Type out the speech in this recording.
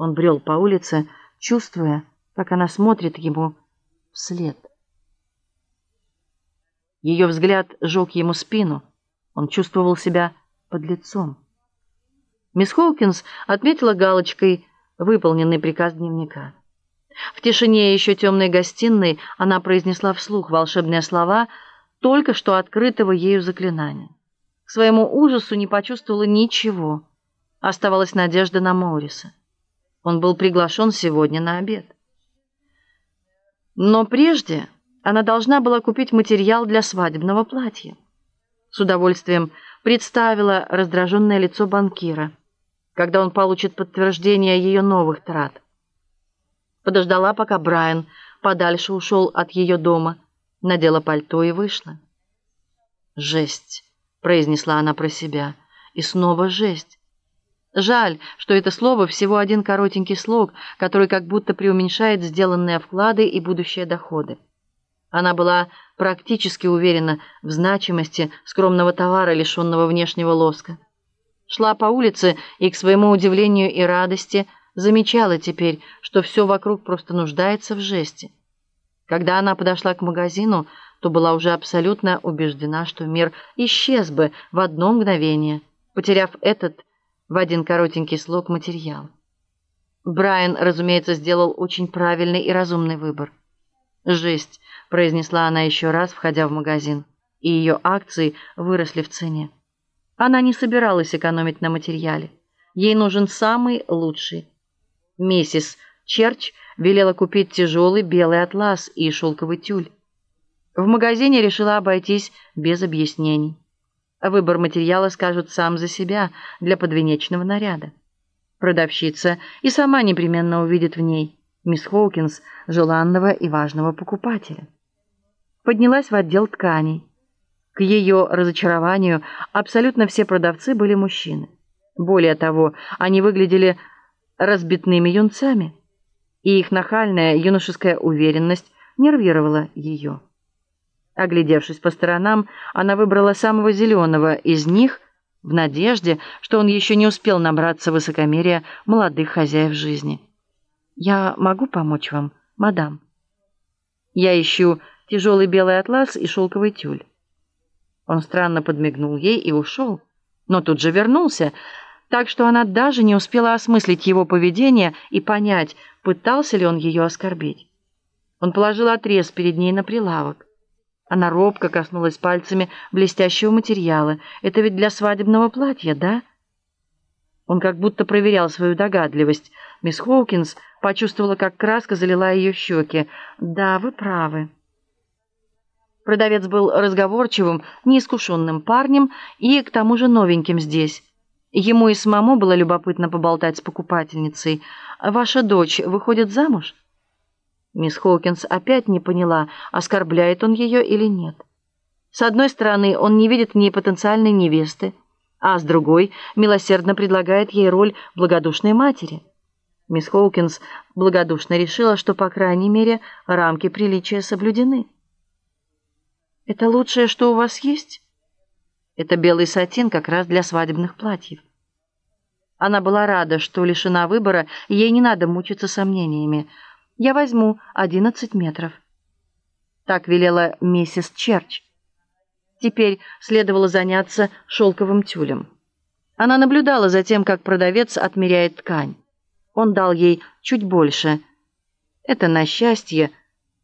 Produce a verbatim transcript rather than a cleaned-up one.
Он брел по улице, чувствуя, как она смотрит ему вслед. Ее взгляд жег ему спину. Он чувствовал себя подлецом. Мисс Хоукинс отметила галочкой выполненный приказ дневника. В тишине еще темной гостиной она произнесла вслух волшебные слова только что открытого ею заклинания. К своему ужасу не почувствовала ничего. Оставалась надежда на Моуриса. Он был приглашен сегодня на обед. Но прежде она должна была купить материал для свадебного платья. С удовольствием представила раздраженное лицо банкира, когда он получит подтверждение ее новых трат. Подождала, пока Брайан подальше ушел от ее дома, надела пальто и вышла. «Жесть», — произнесла она про себя, и снова «жесть». Жаль, что это слово всего один коротенький слог, который как будто преуменьшает сделанные вклады и будущие доходы. Она была практически уверена в значимости скромного товара, лишенного внешнего лоска. Шла по улице и, к своему удивлению и радости, замечала теперь, что все вокруг просто нуждается в жести. Когда она подошла к магазину, то была уже абсолютно убеждена, что мир исчез бы в одно мгновение, потеряв этот в один коротенький слог материал. Брайан, разумеется, сделал очень правильный и разумный выбор. «Жесть», — произнесла она еще раз, входя в магазин, и ее акции выросли в цене. Она не собиралась экономить на материале. Ей нужен самый лучший. Миссис Черч велела купить тяжелый белый атлас и шелковый тюль. В магазине решила обойтись без объяснений. Выбор материала скажет сам за себя для подвенечного наряда. Продавщица и сама непременно увидит в ней мисс Хоукинс желанного и важного покупателя. Поднялась в отдел тканей. К ее разочарованию абсолютно все продавцы были мужчины. Более того, они выглядели разбитными юнцами, и их нахальная юношеская уверенность нервировала ее. Оглядевшись по сторонам, она выбрала самого зеленого из них в надежде, что он еще не успел набраться высокомерия молодых хозяев жизни. «Я могу помочь вам, мадам?» «Я ищу тяжелый белый атлас и шелковый тюль». Он странно подмигнул ей и ушел, но тут же вернулся, так что она даже не успела осмыслить его поведение и понять, пытался ли он ее оскорбить. Он положил отрез перед ней на прилавок. Она робко коснулась пальцами блестящего материала. «Это ведь для свадебного платья, да?» Он как будто проверял свою догадливость. Мисс Хоукинс почувствовала, как краска залила ее щеки. «Да, вы правы». Продавец был разговорчивым, неискушенным парнем и, к тому же, новеньким здесь. Ему и самому было любопытно поболтать с покупательницей. «Ваша дочь выходит замуж?» Мисс Хоукинс опять не поняла, оскорбляет он ее или нет. С одной стороны, он не видит в ней потенциальной невесты, а с другой милосердно предлагает ей роль благодушной матери. Мисс Хоукинс благодушно решила, что, по крайней мере, рамки приличия соблюдены. «Это лучшее, что у вас есть?» «Это белый сатин как раз для свадебных платьев». Она была рада, что лишена выбора, и ей не надо мучиться сомнениями. «Я возьму одиннадцать метров». Так велела миссис Черч. Теперь следовало заняться шелковым тюлем. Она наблюдала за тем, как продавец отмеряет ткань. Он дал ей чуть больше. Это, на счастье,